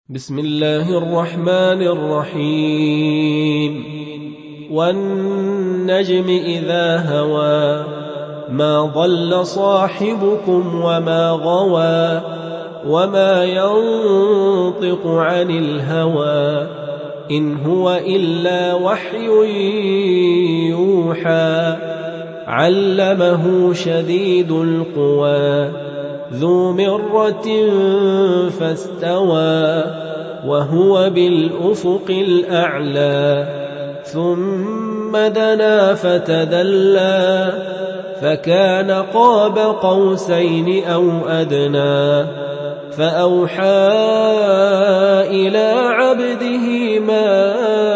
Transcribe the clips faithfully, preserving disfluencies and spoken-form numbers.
بسم الله الرحمن الرحيم والنجم إذا هوى ما ضل صاحبكم وما غوى وما ينطق عن الهوى إن هو إلا وحي يوحى علمه شديد القوى ذو مرة فاستوى وهو بالأفق الأعلى ثم دنا فتدلى فكان قاب قوسين أو أدنى فأوحى إلى عبده ما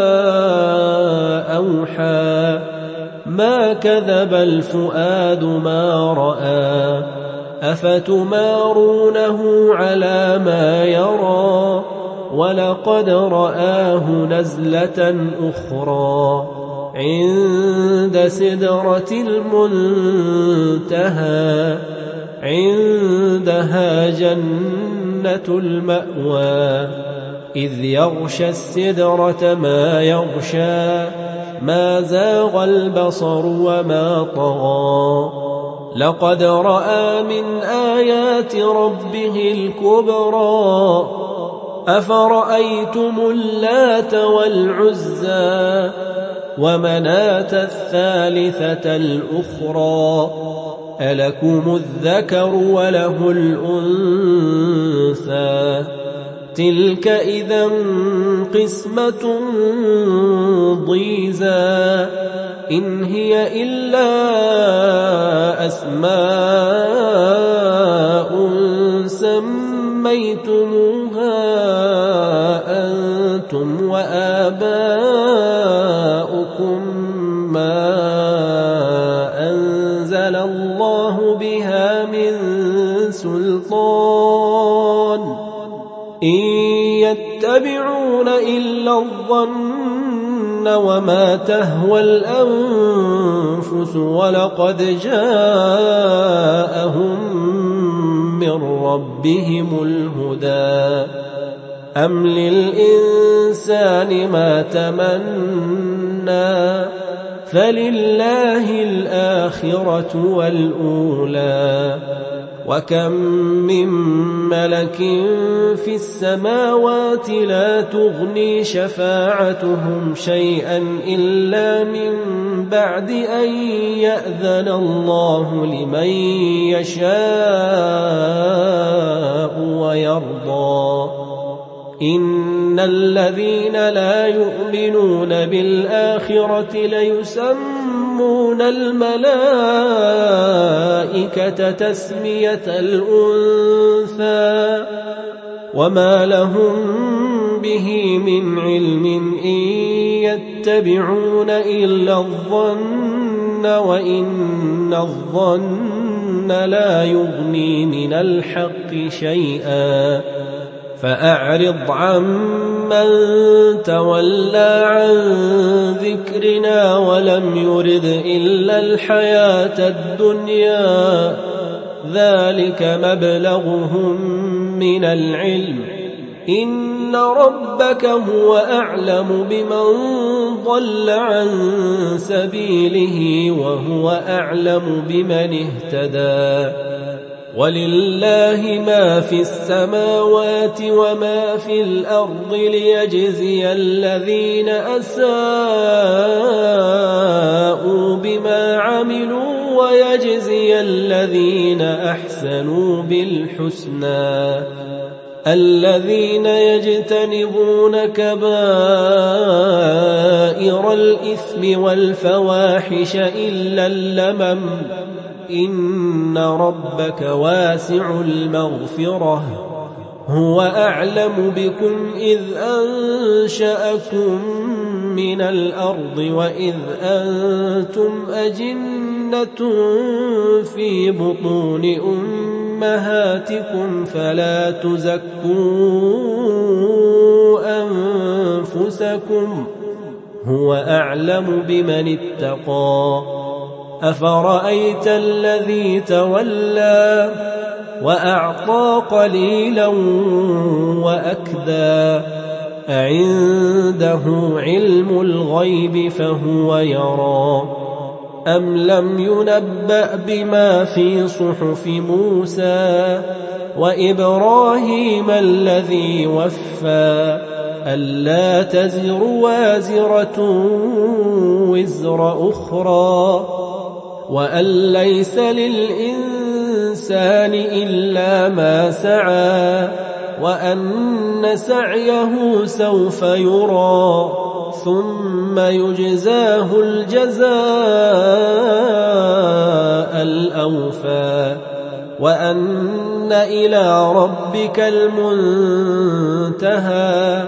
أوحى ما كذب الفؤاد ما رأى أفتمارونه على ما يرى ولقد رآه نزلة أخرى عند سدرة المنتهى عندها جنة المأوى إذ يغشى السدرة ما يغشى ما زاغ البصر وما طغى لقد رأى من آيات ربه الكبرى أفرأيتم اللات والعزى ومناة الثالثة الأخرى ألكم الذكر وله الأنثى تلك إذا قسمة ضيزى إن هي إلا أسماء سميتموها أنتم وآباؤكم ما أنزل الله بها من سلطان إن يتبعون إلا الظن وما تهوى الأنفس ولقد جاءهم من ربهم الهدى أم للإنسان ما تمنى فلله الآخرة والأولى وكم من ملك في السماوات لا تغني شفاعتهم شيئا إلا من بعد أن يأذن الله لمن يشاء ويرضى إن الذين لا يؤمنون بالآخرة ليسمون الملائكة تسمية الأنثى وما لهم به من علم إن يتبعون إلا الظن وإن الظن لا يغني من الحق شيئا فأعرض عمن تولى عن ذكرنا ولم يرد إلا الحياة الدنيا ذلك مبلغهم من العلم إن ربك هو أعلم بمن ضل عن سبيله وهو أعلم بمن اهتدى ولله ما في السماوات وما في الأرض ليجزي الذين أساءوا بما عملوا ويجزي الذين أحسنوا بالحسنى الذين يجتنبون كبائر الإثم والفواحش إلا اللمم إن ربك واسع المغفرة هو أعلم بكم إذ أنشأكم من الأرض وإذ أنتم أجنة في بطون أمهاتكم فلا تزكوا أنفسكم هو أعلم بمن اتقى أفرأيت الذي تولى وأعطى قليلا وأكدى أعنده علم الغيب فهو يرى أم لم ينبأ بما في صحف موسى وإبراهيم الذي وفى ألا تزر وازرة وزر أخرى وأن ليس للإنسان إلا ما سعى وأن سعيه سوف يرى ثم يجزاه الجزاء الأوفى وأن إلى ربك المنتهى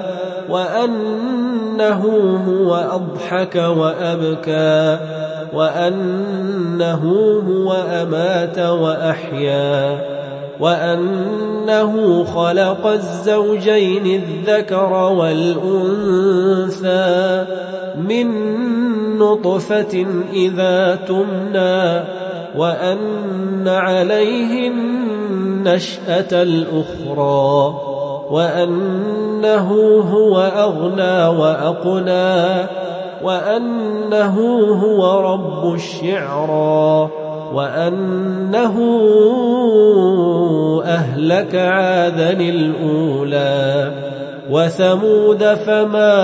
وأنه هو أضحك وأبكى وأنه هو أمات وأحيا وأنه خلق الزوجين الذكر والأنثى من نطفة إذا تمنى وأن عليه النشأة الأخرى وأنه هو أغنى وأقنى وأنه هو رب الشعرى وأنه أهلك عادا الأولى وثمود فما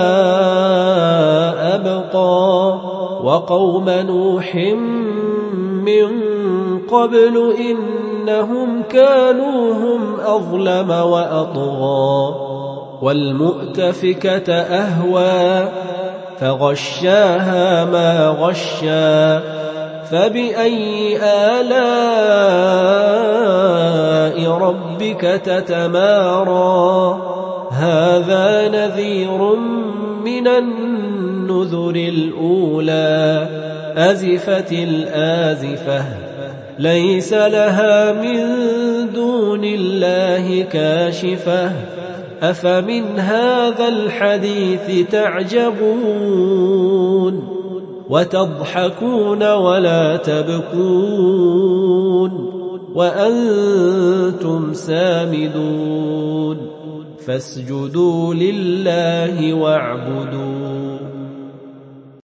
أبقى وقوم نوح من قبل إنهم كانوا هم أظلم وأطغى والمؤتفكة أهوى فغشاها ما غشا فبأي آلاء ربك تتمارى هذا نذير من النذر الأولى أزفت الآزفة ليس لها من دون الله كاشفة أفمن هذا الحديث تعجبون وتضحكون ولا تبكون وأنتم سامدون فاسجدوا لله واعبدوا